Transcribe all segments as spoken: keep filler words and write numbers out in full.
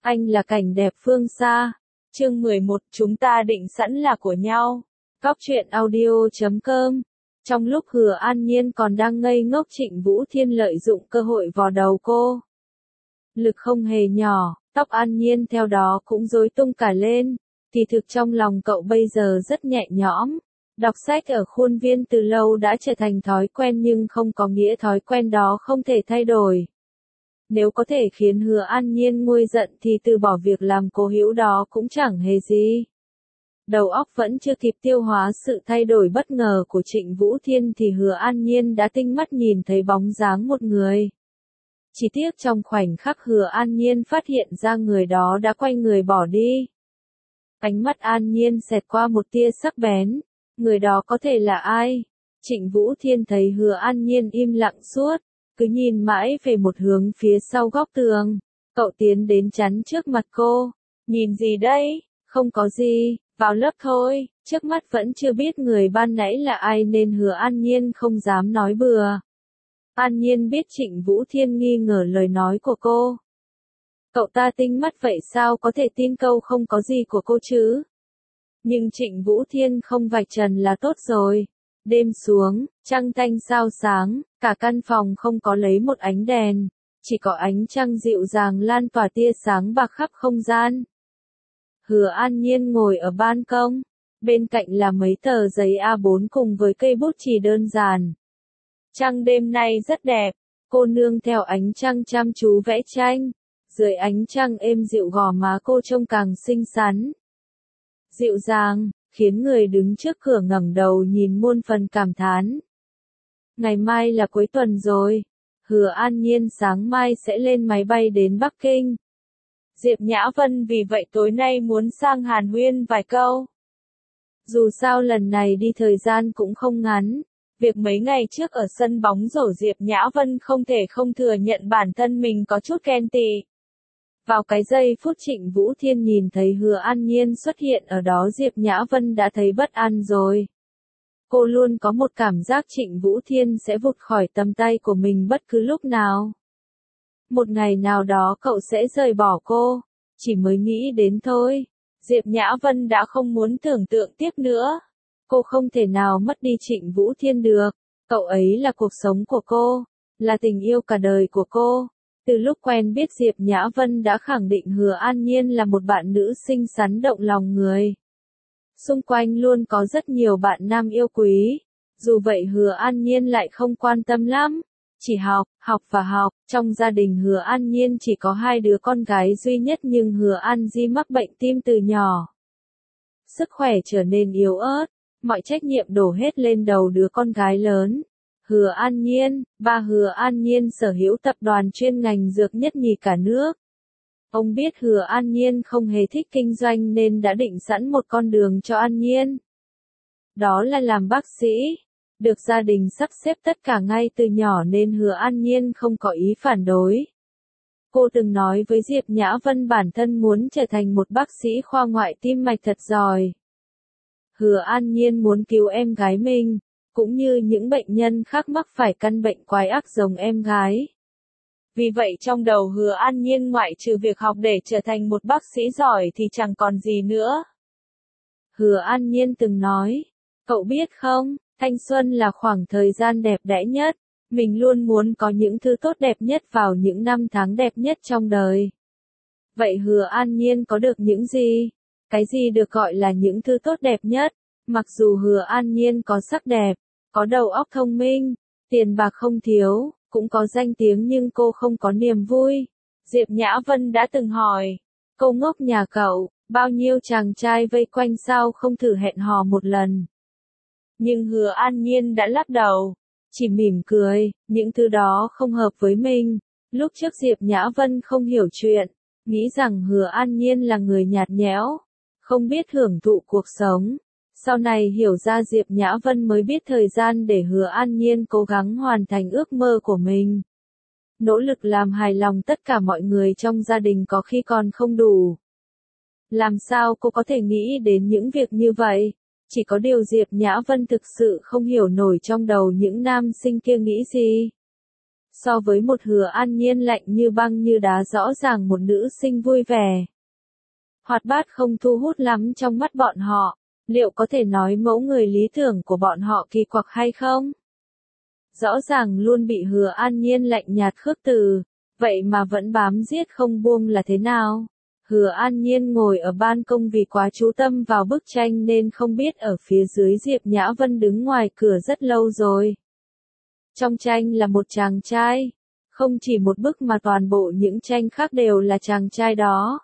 Anh là cảnh đẹp phương xa. Chương mười một, chúng ta định sẵn là của nhau. Cóc truyện audio chấm com. Trong lúc Hứa An Nhiên còn đang ngây ngốc, Trịnh Vũ Thiên lợi dụng cơ hội vò đầu cô. Lực không hề nhỏ, tóc An Nhiên theo đó cũng rối tung cả lên. Kỳ thực trong lòng cậu bây giờ rất nhẹ nhõm. Đọc sách ở khuôn viên từ lâu đã trở thành thói quen, nhưng không có nghĩa thói quen đó không thể thay đổi. Nếu có thể khiến Hứa An Nhiên nguôi giận thì từ bỏ việc làm cố hữu đó cũng chẳng hề gì. Đầu óc vẫn chưa kịp tiêu hóa sự thay đổi bất ngờ của Trịnh Vũ Thiên thì Hứa An Nhiên đã tinh mắt nhìn thấy bóng dáng một người. Chỉ tiếc trong khoảnh khắc Hứa An Nhiên phát hiện ra người đó đã quay người bỏ đi. Ánh mắt An Nhiên xẹt qua một tia sắc bén. Người đó có thể là ai? Trịnh Vũ Thiên thấy Hứa An Nhiên im lặng suốt, cứ nhìn mãi về một hướng phía sau góc tường. Cậu tiến đến chắn trước mặt cô. Nhìn gì đây? Không có gì, vào lớp thôi. Trước mắt vẫn chưa biết người ban nãy là ai nên Hứa An Nhiên không dám nói bừa. An Nhiên biết Trịnh Vũ Thiên nghi ngờ lời nói của cô. Cậu ta tinh mắt vậy sao có thể tin câu không có gì của cô chứ? Nhưng Trịnh Vũ Thiên không vạch trần là tốt rồi. Đêm xuống, trăng thanh sao sáng, cả căn phòng không có lấy một ánh đèn, chỉ có ánh trăng dịu dàng lan tỏa tia sáng bạc khắp không gian. Hứa An Nhiên ngồi ở ban công, bên cạnh là mấy tờ giấy A bốn cùng với cây bút chì đơn giản. Trăng đêm nay rất đẹp, cô nương theo ánh trăng chăm chú vẽ tranh, dưới ánh trăng êm dịu gò má cô trông càng xinh xắn. Dịu dàng, khiến người đứng trước cửa ngẩng đầu nhìn muôn phần cảm thán. Ngày mai là cuối tuần rồi, Hứa An Nhiên sáng mai sẽ lên máy bay đến Bắc Kinh. Diệp Nhã Vân vì vậy tối nay muốn sang hàn huyên vài câu. Dù sao lần này đi thời gian cũng không ngắn, việc mấy ngày trước ở sân bóng rổ Diệp Nhã Vân không thể không thừa nhận bản thân mình có chút ghen tị. Vào cái giây phút Trịnh Vũ Thiên nhìn thấy Hứa An Nhiên xuất hiện ở đó, Diệp Nhã Vân đã thấy bất an rồi. Cô luôn có một cảm giác Trịnh Vũ Thiên sẽ vụt khỏi tầm tay của mình bất cứ lúc nào. Một ngày nào đó cậu sẽ rời bỏ cô, chỉ mới nghĩ đến thôi. Diệp Nhã Vân đã không muốn tưởng tượng tiếp nữa. Cô không thể nào mất đi Trịnh Vũ Thiên được. Cậu ấy là cuộc sống của cô, là tình yêu cả đời của cô. Từ lúc quen biết Diệp Nhã Vân đã khẳng định Hứa An Nhiên là một bạn nữ xinh xắn động lòng người. Xung quanh luôn có rất nhiều bạn nam yêu quý. Dù vậy Hứa An Nhiên lại không quan tâm lắm. Chỉ học, học và học. Trong gia đình Hứa An Nhiên chỉ có hai đứa con gái duy nhất, nhưng Hứa An Di mắc bệnh tim từ nhỏ. Sức khỏe trở nên yếu ớt. Mọi trách nhiệm đổ hết lên đầu đứa con gái lớn. Hứa An Nhiên, ba Hứa An Nhiên sở hữu tập đoàn chuyên ngành dược nhất nhì cả nước. Ông biết Hứa An Nhiên không hề thích kinh doanh nên đã định sẵn một con đường cho An Nhiên. Đó là làm bác sĩ. Được gia đình sắp xếp tất cả ngay từ nhỏ nên Hứa An Nhiên không có ý phản đối. Cô từng nói với Diệp Nhã Vân bản thân muốn trở thành một bác sĩ khoa ngoại tim mạch thật giỏi. Hứa An Nhiên muốn cứu em gái mình, cũng như những bệnh nhân khác mắc phải căn bệnh quái ác giống em gái. Vì vậy trong đầu Hứa An Nhiên ngoại trừ việc học để trở thành một bác sĩ giỏi thì chẳng còn gì nữa. Hứa An Nhiên từng nói, cậu biết không, thanh xuân là khoảng thời gian đẹp đẽ nhất, mình luôn muốn có những thứ tốt đẹp nhất vào những năm tháng đẹp nhất trong đời. Vậy Hứa An Nhiên có được những gì? Cái gì được gọi là những thứ tốt đẹp nhất? Mặc dù Hứa An Nhiên có sắc đẹp, có đầu óc thông minh, tiền bạc không thiếu, cũng có danh tiếng, nhưng cô không có niềm vui. Diệp Nhã Vân đã từng hỏi, cô ngốc nhà cậu, bao nhiêu chàng trai vây quanh sao không thử hẹn hò một lần? Nhưng Hứa An Nhiên đã lắc đầu, chỉ mỉm cười, những thứ đó không hợp với mình. Lúc trước Diệp Nhã Vân không hiểu chuyện, nghĩ rằng Hứa An Nhiên là người nhạt nhẽo, không biết hưởng thụ cuộc sống. Sau này hiểu ra Diệp Nhã Vân mới biết thời gian để Hứa An Nhiên cố gắng hoàn thành ước mơ của mình. Nỗ lực làm hài lòng tất cả mọi người trong gia đình có khi còn không đủ. Làm sao cô có thể nghĩ đến những việc như vậy? Chỉ có điều Diệp Nhã Vân thực sự không hiểu nổi trong đầu những nam sinh kia nghĩ gì. so với một Hứa An Nhiên lạnh như băng như đá rõ ràng một nữ sinh vui vẻ. Hoạt bát không thu hút lắm trong mắt bọn họ, liệu có thể nói mẫu người lý tưởng của bọn họ kỳ quặc hay không? Rõ ràng luôn bị Hứa An Nhiên lạnh nhạt khước từ, vậy mà vẫn bám giết không buông là thế nào? Hứa An Nhiên ngồi ở ban công vì quá chú tâm vào bức tranh nên không biết ở phía dưới Diệp Nhã Vân đứng ngoài cửa rất lâu rồi. Trong tranh là một chàng trai, không chỉ một bức mà toàn bộ những tranh khác đều là chàng trai đó.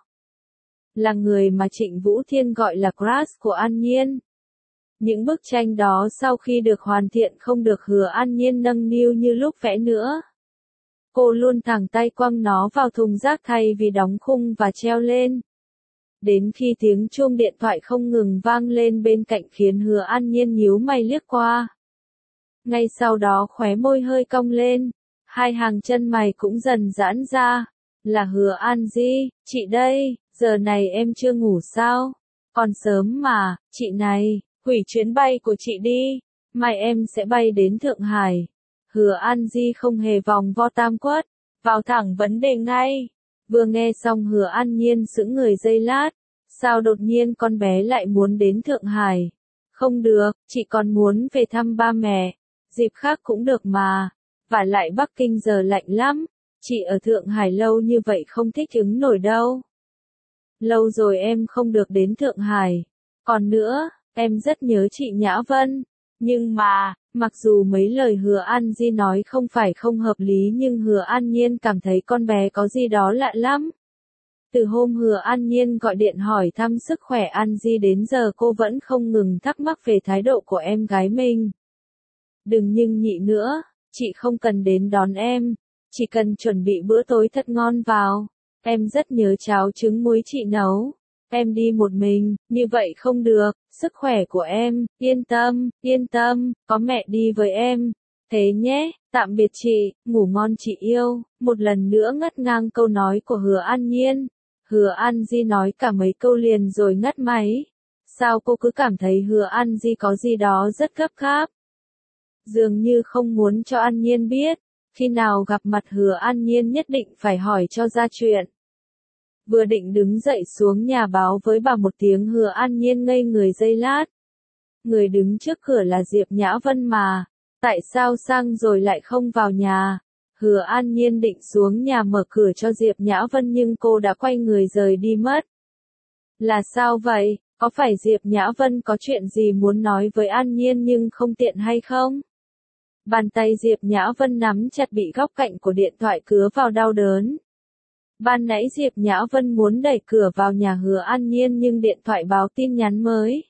Là người mà Trịnh Vũ Thiên gọi là crush của An Nhiên. Những bức tranh đó sau khi được hoàn thiện không được Hứa An Nhiên nâng niu như lúc vẽ nữa. Cô luôn thẳng tay quăng nó vào thùng rác thay vì đóng khung và treo lên. Đến khi tiếng chuông điện thoại không ngừng vang lên bên cạnh khiến Hứa An Nhiên nhíu mày liếc qua. Ngay sau đó khóe môi hơi cong lên, hai hàng chân mày cũng dần giãn ra. Là Hứa An Di, chị đây, giờ này em chưa ngủ sao? Còn sớm mà, chị này, hủy chuyến bay của chị đi, mai em sẽ bay đến Thượng Hải. Hứa An Di không hề vòng vo tam quất, vào thẳng vấn đề ngay. Vừa nghe xong Hứa An Nhiên sững người giây lát, sao đột nhiên con bé lại muốn đến Thượng Hải? Không được, chị còn muốn về thăm ba mẹ, dịp khác cũng được mà, và lại Bắc Kinh giờ lạnh lắm, chị ở Thượng Hải lâu như vậy không thích ứng nổi đâu. Lâu rồi em không được đến Thượng Hải, còn nữa, em rất nhớ chị Nhã Vân, nhưng mà, mặc dù mấy lời Hứa An Di nói không phải không hợp lý nhưng Hứa An Nhiên cảm thấy con bé có gì đó lạ lắm. Từ hôm Hứa An Nhiên gọi điện hỏi thăm sức khỏe An Di đến giờ cô vẫn không ngừng thắc mắc về thái độ của em gái mình. Đừng nhưng nhị nữa, chị không cần đến đón em, chỉ cần chuẩn bị bữa tối thật ngon vào. Em rất nhớ cháo trứng muối chị nấu. Em đi một mình, như vậy không được, sức khỏe của em, yên tâm, yên tâm, có mẹ đi với em. Thế nhé, tạm biệt chị, ngủ ngon chị yêu. Một lần nữa ngắt ngang câu nói của Hứa An Nhiên. Hứa An Di nói cả mấy câu liền rồi ngắt máy. Sao cô cứ cảm thấy Hứa An Di có gì đó rất gấp gáp? Dường như không muốn cho An Nhiên biết, khi nào gặp mặt Hứa An Nhiên nhất định phải hỏi cho ra chuyện. Vừa định đứng dậy xuống nhà báo với bà một tiếng Hứa An Nhiên ngây người giây lát. Người đứng trước cửa là Diệp Nhã Vân mà, tại sao sang rồi lại không vào nhà? Hứa An Nhiên định xuống nhà mở cửa cho Diệp Nhã Vân nhưng cô đã quay người rời đi mất. Là sao vậy? Có phải Diệp Nhã Vân có chuyện gì muốn nói với An Nhiên nhưng không tiện hay không? Bàn tay Diệp Nhã Vân nắm chặt bị góc cạnh của điện thoại cứa vào đau đớn. Ban nãy Diệp Nhã Vân muốn đẩy cửa vào nhà Hứa An Nhiên nhưng điện thoại báo tin nhắn mới.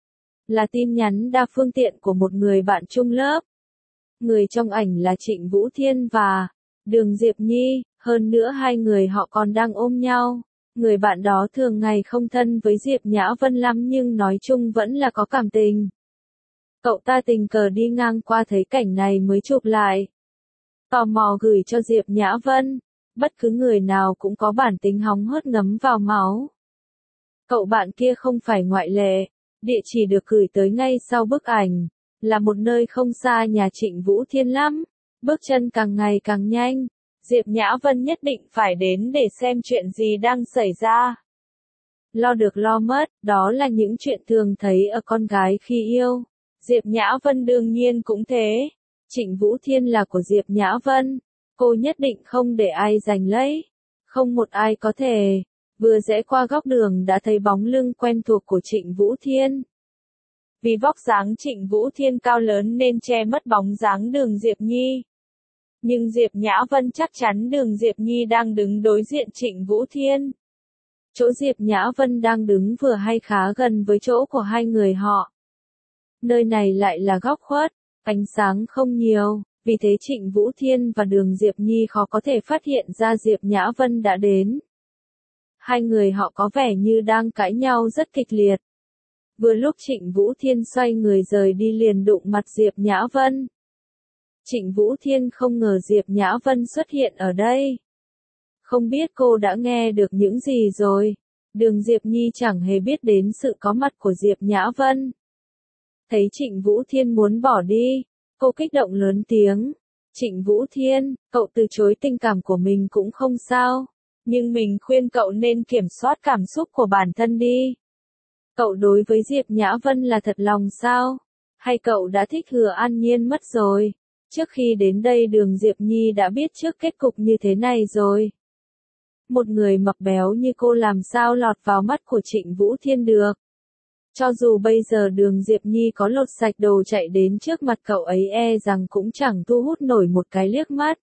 Là tin nhắn đa phương tiện của một người bạn chung lớp. Người trong ảnh là Trịnh Vũ Thiên và Đường Diệp Nhi, hơn nữa hai người họ còn đang ôm nhau. Người bạn đó thường ngày không thân với Diệp Nhã Vân lắm nhưng nói chung vẫn là có cảm tình. Cậu ta tình cờ đi ngang qua thấy cảnh này mới chụp lại. Tò mò gửi cho Diệp Nhã Vân. Bất cứ người nào cũng có bản tính hóng hớt ngấm vào máu. Cậu bạn kia không phải ngoại lệ. Địa chỉ được gửi tới ngay sau bức ảnh. Là một nơi không xa nhà Trịnh Vũ Thiên lắm. Bước chân càng ngày càng nhanh. Diệp Nhã Vân nhất định phải đến để xem chuyện gì đang xảy ra. Lo được lo mất, đó là những chuyện thường thấy ở con gái khi yêu. Diệp Nhã Vân đương nhiên cũng thế. Trịnh Vũ Thiên là của Diệp Nhã Vân. Cô nhất định không để ai giành lấy. Không một ai có thể. Vừa rẽ qua góc đường đã thấy bóng lưng quen thuộc của Trịnh Vũ Thiên. Vì vóc dáng Trịnh Vũ Thiên cao lớn nên che mất bóng dáng Đường Diệp Nhi. Nhưng Diệp Nhã Vân chắc chắn Đường Diệp Nhi đang đứng đối diện Trịnh Vũ Thiên. Chỗ Diệp Nhã Vân đang đứng vừa hay khá gần với chỗ của hai người họ. Nơi này lại là góc khuất, ánh sáng không nhiều, vì thế Trịnh Vũ Thiên và Đường Diệp Nhi khó có thể phát hiện ra Diệp Nhã Vân đã đến. Hai người họ có vẻ như đang cãi nhau rất kịch liệt. Vừa lúc Trịnh Vũ Thiên xoay người rời đi liền đụng mặt Diệp Nhã Vân. Trịnh Vũ Thiên không ngờ Diệp Nhã Vân xuất hiện ở đây. Không biết cô đã nghe được những gì rồi. Đường Diệp Nhi chẳng hề biết đến sự có mặt của Diệp Nhã Vân. Thấy Trịnh Vũ Thiên muốn bỏ đi, cô kích động lớn tiếng. Trịnh Vũ Thiên, cậu từ chối tình cảm của mình cũng không sao. Nhưng mình khuyên cậu nên kiểm soát cảm xúc của bản thân đi. Cậu đối với Diệp Nhã Vân là thật lòng sao? Hay cậu đã thích Hứa An Nhiên mất rồi? Trước khi đến đây Đường Diệp Nhi đã biết trước kết cục như thế này rồi. Một người mập béo như cô làm sao lọt vào mắt của Trịnh Vũ Thiên được. Cho dù bây giờ Đường Diệp Nhi có lột sạch đồ chạy đến trước mặt cậu ấy e rằng cũng chẳng thu hút nổi một cái liếc mắt.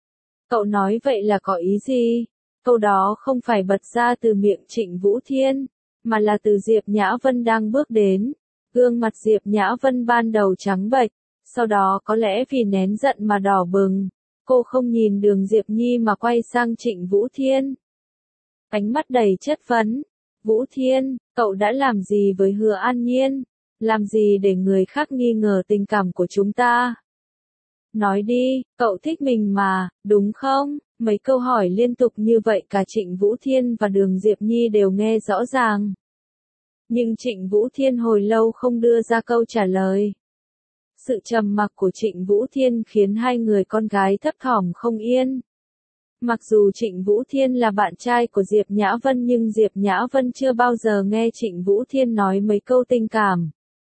Cậu nói vậy là có ý gì? Câu đó không phải bật ra từ miệng Trịnh Vũ Thiên, mà là từ Diệp Nhã Vân đang bước đến. Gương mặt Diệp Nhã Vân ban đầu trắng bệch, sau đó có lẽ vì nén giận mà đỏ bừng. Cô không nhìn Đường Diệp Nhi mà quay sang Trịnh Vũ Thiên. Ánh mắt đầy chất vấn. Vũ Thiên, cậu đã làm gì với Hứa An Nhiên? Làm gì để người khác nghi ngờ tình cảm của chúng ta? Nói đi, cậu thích mình mà, đúng không? Mấy câu hỏi liên tục như vậy cả Trịnh Vũ Thiên và Đường Diệp Nhi đều nghe rõ ràng. Nhưng Trịnh Vũ Thiên hồi lâu không đưa ra câu trả lời. Sự trầm mặc của Trịnh Vũ Thiên khiến hai người con gái thấp thỏm không yên. Mặc dù Trịnh Vũ Thiên là bạn trai của Diệp Nhã Vân nhưng Diệp Nhã Vân chưa bao giờ nghe Trịnh Vũ Thiên nói mấy câu tình cảm.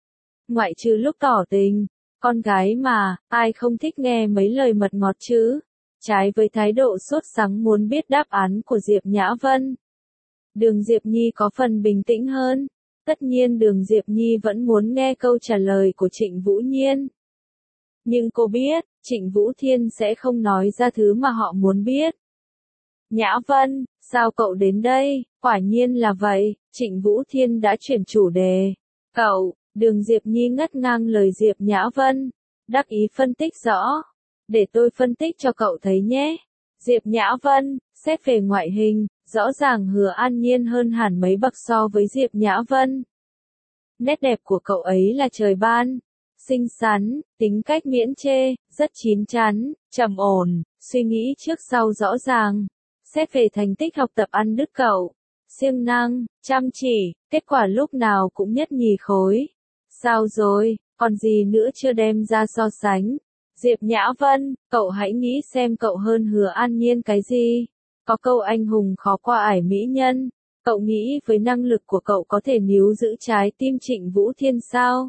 Ngoại trừ lúc tỏ tình, con gái mà, ai không thích nghe mấy lời mật ngọt chứ? Trái với thái độ sốt sắng muốn biết đáp án của Diệp Nhã Vân. Đường Diệp Nhi có phần bình tĩnh hơn. Tất nhiên Đường Diệp Nhi vẫn muốn nghe câu trả lời của Trịnh Vũ Nhiên. Nhưng cô biết, Trịnh Vũ Thiên sẽ không nói ra thứ mà họ muốn biết. Nhã Vân, sao cậu đến đây? Quả nhiên là vậy, Trịnh Vũ Thiên đã chuyển chủ đề. Cậu, Đường Diệp Nhi ngắt ngang lời Diệp Nhã Vân. Đắc ý phân tích rõ. Để tôi phân tích cho cậu thấy nhé. Diệp Nhã Vân, xét về ngoại hình, rõ ràng Hứa An Nhiên hơn hẳn mấy bậc so với Diệp Nhã Vân. Nét đẹp của cậu ấy là trời ban. Xinh xắn, tính cách miễn chê, rất chín chắn, trầm ổn, suy nghĩ trước sau rõ ràng. Xét về thành tích học tập ăn đứt cậu. Siêng năng, chăm chỉ, kết quả lúc nào cũng nhất nhì khối. Sao rồi, còn gì nữa chưa đem ra so sánh? Diệp Nhã Vân, cậu hãy nghĩ xem cậu hơn Hứa An Nhiên cái gì? Có câu anh hùng khó qua ải mỹ nhân. Cậu nghĩ với năng lực của cậu có thể níu giữ trái tim Trịnh Vũ Thiên sao?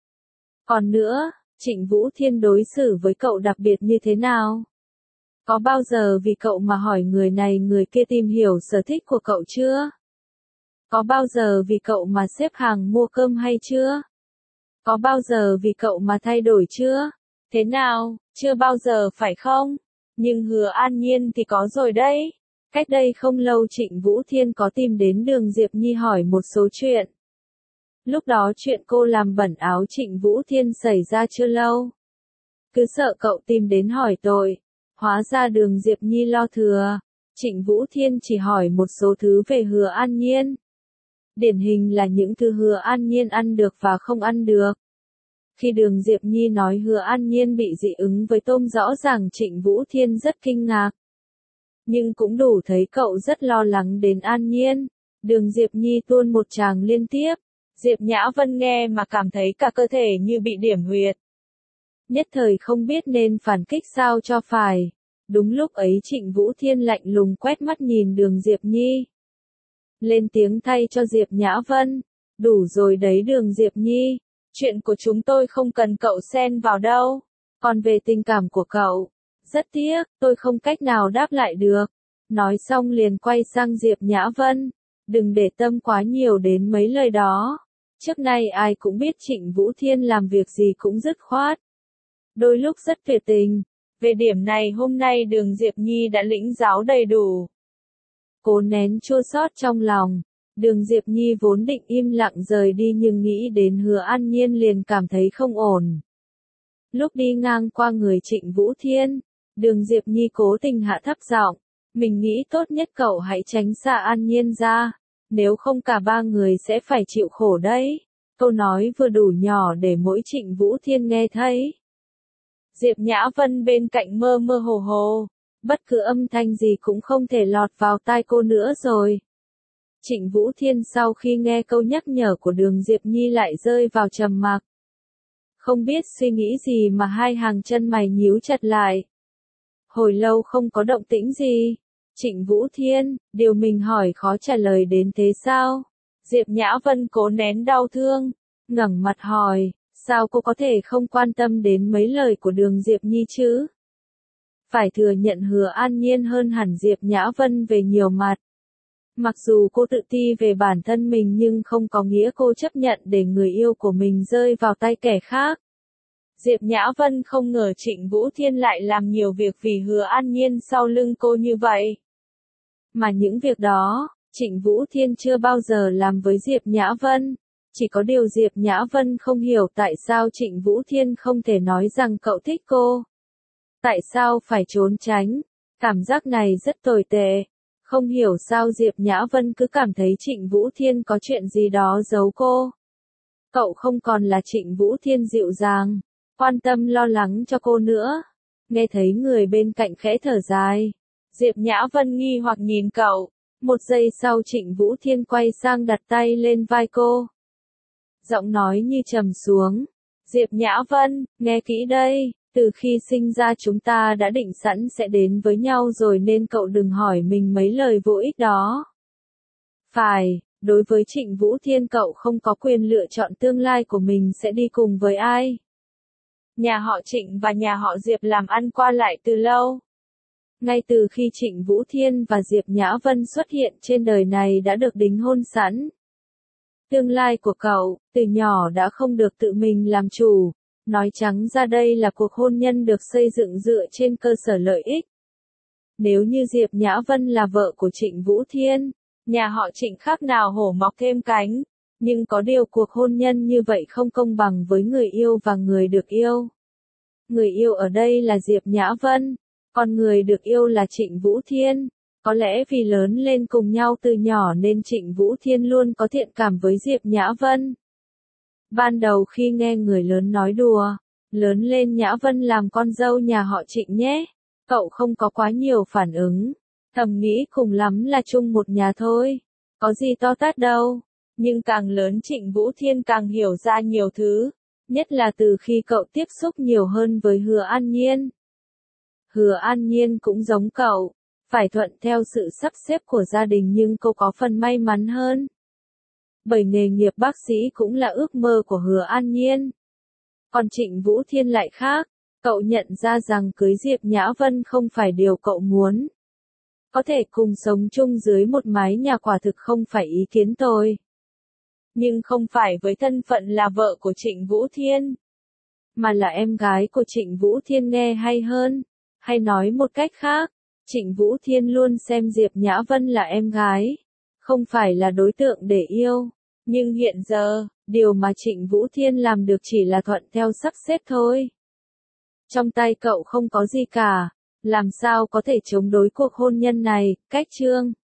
Còn nữa, Trịnh Vũ Thiên đối xử với cậu đặc biệt như thế nào? Có bao giờ vì cậu mà hỏi người này người kia tìm hiểu sở thích của cậu chưa? Có bao giờ vì cậu mà xếp hàng mua cơm hay chưa? Có bao giờ vì cậu mà thay đổi chưa? Thế nào, chưa bao giờ phải không? Nhưng Hứa An Nhiên thì có rồi đấy. Cách đây không lâu Trịnh Vũ Thiên có tìm đến Đường Diệp Nhi hỏi một số chuyện. Lúc đó chuyện cô làm bẩn áo Trịnh Vũ Thiên xảy ra chưa lâu. Cứ sợ cậu tìm đến hỏi tội. Hóa ra Đường Diệp Nhi lo thừa. Trịnh Vũ Thiên chỉ hỏi một số thứ về Hứa An Nhiên. Điển hình là những thứ Hứa An Nhiên ăn được và không ăn được. Khi Đường Diệp Nhi nói Hứa An Nhiên bị dị ứng với tôm rõ ràng Trịnh Vũ Thiên rất kinh ngạc. Nhưng cũng đủ thấy cậu rất lo lắng đến An Nhiên. Đường Diệp Nhi tuôn một tràng liên tiếp. Diệp Nhã Vân nghe mà cảm thấy cả cơ thể như bị điểm huyệt. Nhất thời không biết nên phản kích sao cho phải. Đúng lúc ấy Trịnh Vũ Thiên lạnh lùng quét mắt nhìn Đường Diệp Nhi. Lên tiếng thay cho Diệp Nhã Vân. Đủ rồi đấy Đường Diệp Nhi. Chuyện của chúng tôi không cần cậu xen vào đâu. Còn về tình cảm của cậu, rất tiếc, tôi không cách nào đáp lại được. Nói xong liền quay sang Diệp Nhã Vân. Đừng để tâm quá nhiều đến mấy lời đó. Trước nay ai cũng biết Trịnh Vũ Thiên làm việc gì cũng dứt khoát. Đôi lúc rất tuyệt tình. Về điểm này hôm nay Đường Diệp Nhi đã lĩnh giáo đầy đủ. Cố nén chua xót trong lòng. Đường Diệp Nhi vốn định im lặng rời đi nhưng nghĩ đến Hứa An Nhiên liền cảm thấy không ổn. Lúc đi ngang qua người Trịnh Vũ Thiên, Đường Diệp Nhi cố tình hạ thấp giọng. Mình nghĩ tốt nhất cậu hãy tránh xa An Nhiên ra. Nếu không cả ba người sẽ phải chịu khổ đấy. Câu nói vừa đủ nhỏ để mỗi Trịnh Vũ Thiên nghe thấy. Diệp Nhã Vân bên cạnh mơ mơ hồ hồ. Bất cứ âm thanh gì cũng không thể lọt vào tai cô nữa rồi. Trịnh Vũ Thiên sau khi nghe câu nhắc nhở của Đường Diệp Nhi lại rơi vào trầm mặc. Không biết suy nghĩ gì mà hai hàng chân mày nhíu chặt lại. Hồi lâu không có động tĩnh gì. Trịnh Vũ Thiên, điều mình hỏi khó trả lời đến thế sao? Diệp Nhã Vân cố nén đau thương, ngẩng mặt hỏi, sao cô có thể không quan tâm đến mấy lời của Đường Diệp Nhi chứ? Phải thừa nhận Hứa An Nhiên hơn hẳn Diệp Nhã Vân về nhiều mặt. Mặc dù cô tự ti về bản thân mình nhưng không có nghĩa cô chấp nhận để người yêu của mình rơi vào tay kẻ khác. Diệp Nhã Vân không ngờ Trịnh Vũ Thiên lại làm nhiều việc vì Hứa An Nhiên sau lưng cô như vậy. Mà những việc đó, Trịnh Vũ Thiên chưa bao giờ làm với Diệp Nhã Vân. Chỉ có điều Diệp Nhã Vân không hiểu tại sao Trịnh Vũ Thiên không thể nói rằng cậu thích cô. Tại sao phải trốn tránh? Cảm giác này rất tồi tệ. Không hiểu sao Diệp Nhã Vân cứ cảm thấy Trịnh Vũ Thiên có chuyện gì đó giấu cô. Cậu không còn là Trịnh Vũ Thiên dịu dàng, quan tâm lo lắng cho cô nữa. Nghe thấy người bên cạnh khẽ thở dài. Diệp Nhã Vân nghi hoặc nhìn cậu. Một giây sau Trịnh Vũ Thiên quay sang đặt tay lên vai cô. Giọng nói như trầm xuống. Diệp Nhã Vân, nghe kỹ đây. Từ khi sinh ra chúng ta đã định sẵn sẽ đến với nhau rồi nên cậu đừng hỏi mình mấy lời vô ích đó. Phải, đối với Trịnh Vũ Thiên cậu không có quyền lựa chọn tương lai của mình sẽ đi cùng với ai. Nhà họ Trịnh và nhà họ Diệp làm ăn qua lại từ lâu. Ngay từ khi Trịnh Vũ Thiên và Diệp Nhã Vân xuất hiện trên đời này đã được đính hôn sẵn. Tương lai của cậu, từ nhỏ đã không được tự mình làm chủ. Nói trắng ra đây là cuộc hôn nhân được xây dựng dựa trên cơ sở lợi ích. Nếu như Diệp Nhã Vân là vợ của Trịnh Vũ Thiên, nhà họ Trịnh khác nào hổ mọc thêm cánh. Nhưng có điều cuộc hôn nhân như vậy không công bằng với người yêu và người được yêu. Người yêu ở đây là Diệp Nhã Vân, còn người được yêu là Trịnh Vũ Thiên. Có lẽ vì lớn lên cùng nhau từ nhỏ nên Trịnh Vũ Thiên luôn có thiện cảm với Diệp Nhã Vân. Ban đầu khi nghe người lớn nói đùa, lớn lên Nhã Vân làm con dâu nhà họ Trịnh nhé, cậu không có quá nhiều phản ứng, thầm nghĩ cùng lắm là chung một nhà thôi, có gì to tát đâu. Nhưng càng lớn Trịnh Vũ Thiên càng hiểu ra nhiều thứ, nhất là từ khi cậu tiếp xúc nhiều hơn với Hứa An Nhiên. Hứa An Nhiên cũng giống cậu, phải thuận theo sự sắp xếp của gia đình nhưng cô có phần may mắn hơn. Bởi nghề nghiệp bác sĩ cũng là ước mơ của Hứa An Nhiên. Còn Trịnh Vũ Thiên lại khác, cậu nhận ra rằng cưới Diệp Nhã Vân không phải điều cậu muốn. Có thể cùng sống chung dưới một mái nhà quả thực không phải ý kiến tôi. Nhưng không phải với thân phận là vợ của Trịnh Vũ Thiên, mà là em gái của Trịnh Vũ Thiên nghe hay hơn. Hay nói một cách khác, Trịnh Vũ Thiên luôn xem Diệp Nhã Vân là em gái, không phải là đối tượng để yêu. Nhưng hiện giờ, điều mà Trịnh Vũ Thiên làm được chỉ là thuận theo sắp xếp thôi. Trong tay cậu không có gì cả, làm sao có thể chống đối cuộc hôn nhân này, cách chương.